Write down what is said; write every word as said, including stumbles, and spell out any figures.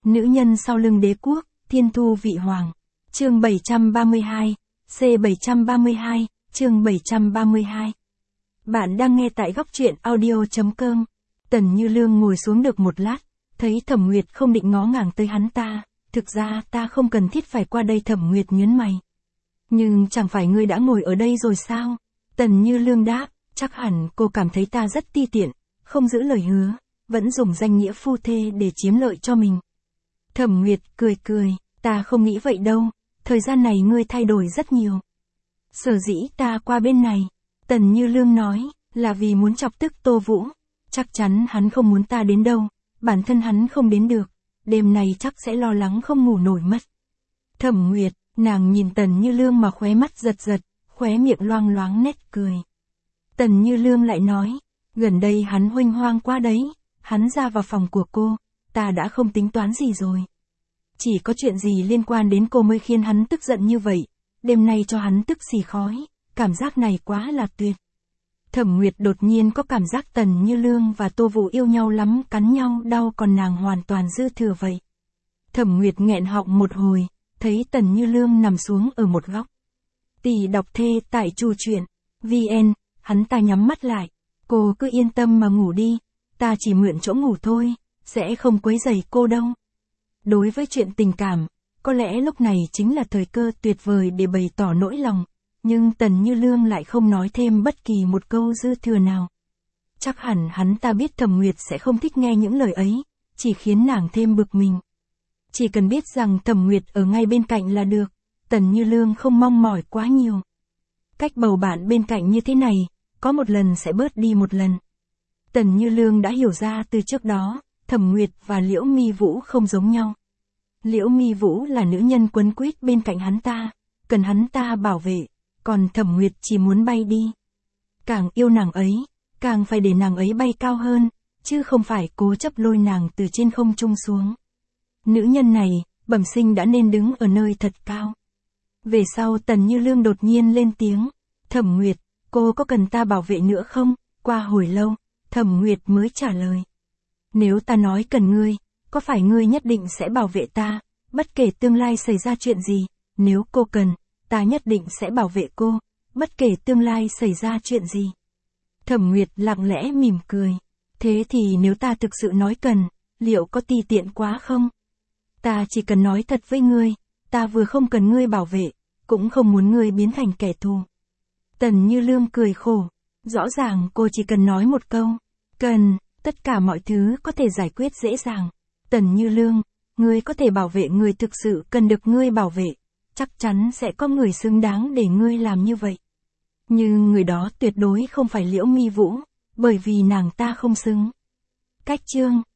Nữ nhân sau lưng đế quốc, thiên thu vị hoàng. Chương bảy trăm ba mươi hai, C bảy trăm ba mươi hai, chương bảy trăm ba mươi hai. Bạn đang nghe tại góc truyện audio chấm com. Tần Như Lương ngồi xuống được một lát, thấy Thẩm Nguyệt không định ngó ngàng tới hắn ta, thực ra ta không cần thiết phải qua đây. Thẩm Nguyệt nhớn mày. Nhưng chẳng phải ngươi đã ngồi ở đây rồi sao? Tần Như Lương đáp, chắc hẳn cô cảm thấy ta rất ti tiện, không giữ lời hứa, vẫn dùng danh nghĩa phu thê để chiếm lợi cho mình. Thẩm Nguyệt cười cười, ta không nghĩ vậy đâu, thời gian này ngươi thay đổi rất nhiều. Sở dĩ ta qua bên này, Tần Như Lương nói, là vì muốn chọc tức Tô Vũ, chắc chắn hắn không muốn ta đến đâu, bản thân hắn không đến được, đêm này chắc sẽ lo lắng không ngủ nổi mất. Thẩm Nguyệt, nàng nhìn Tần Như Lương mà khóe mắt giật giật, khóe miệng loang loáng nét cười. Tần Như Lương lại nói, gần đây hắn huênh hoang quá đấy, hắn ra vào phòng của cô, ta đã không tính toán gì rồi. Chỉ có chuyện gì liên quan đến cô mới khiến hắn tức giận như vậy, đêm nay cho hắn tức xì khói, cảm giác này quá là tuyệt. Thẩm Nguyệt đột nhiên có cảm giác Tần Như Lương và Tô Vũ yêu nhau lắm, cắn nhau đau còn nàng hoàn toàn dư thừa vậy. Thẩm Nguyệt nghẹn họng một hồi, thấy Tần Như Lương nằm xuống ở một góc. Tỷ đọc thê tại Trù Truyện, vn, hắn ta nhắm mắt lại, cô cứ yên tâm mà ngủ đi, ta chỉ mượn chỗ ngủ thôi, sẽ không quấy rầy cô đâu. Đối với chuyện tình cảm, có lẽ lúc này chính là thời cơ tuyệt vời để bày tỏ nỗi lòng, nhưng Tần Như Lương lại không nói thêm bất kỳ một câu dư thừa nào. Chắc hẳn hắn ta biết Thẩm Nguyệt sẽ không thích nghe những lời ấy, chỉ khiến nàng thêm bực mình. Chỉ cần biết rằng Thẩm Nguyệt ở ngay bên cạnh là được, Tần Như Lương không mong mỏi quá nhiều. Cách bầu bạn bên cạnh như thế này, có một lần sẽ bớt đi một lần. Tần Như Lương đã hiểu ra từ trước đó, Thẩm Nguyệt và Liễu Mi Vũ không giống nhau. Liễu Mi Vũ là nữ nhân quấn quýt bên cạnh hắn ta, cần hắn ta bảo vệ, còn Thẩm Nguyệt chỉ muốn bay đi. Càng yêu nàng ấy, càng phải để nàng ấy bay cao hơn, chứ không phải cố chấp lôi nàng từ trên không trung xuống. Nữ nhân này, bẩm sinh đã nên đứng ở nơi thật cao. Về sau Tần Như Lương đột nhiên lên tiếng, Thẩm Nguyệt, cô có cần ta bảo vệ nữa không? Qua hồi lâu, Thẩm Nguyệt mới trả lời. Nếu ta nói cần ngươi, có phải ngươi nhất định sẽ bảo vệ ta, bất kể tương lai xảy ra chuyện gì, nếu cô cần, ta nhất định sẽ bảo vệ cô, bất kể tương lai xảy ra chuyện gì. Thẩm Nguyệt lặng lẽ mỉm cười, thế thì nếu ta thực sự nói cần, liệu có ti tiện quá không? Ta chỉ cần nói thật với ngươi, ta vừa không cần ngươi bảo vệ, cũng không muốn ngươi biến thành kẻ thù. Tần Như Lương cười khổ, rõ ràng cô chỉ cần nói một câu, cần, tất cả mọi thứ có thể giải quyết dễ dàng. Tần Như Lương, ngươi có thể bảo vệ người thực sự cần được ngươi bảo vệ, chắc chắn sẽ có người xứng đáng để ngươi làm như vậy. Nhưng người đó tuyệt đối không phải Liễu Mi Vũ, bởi vì nàng ta không xứng. Cách chương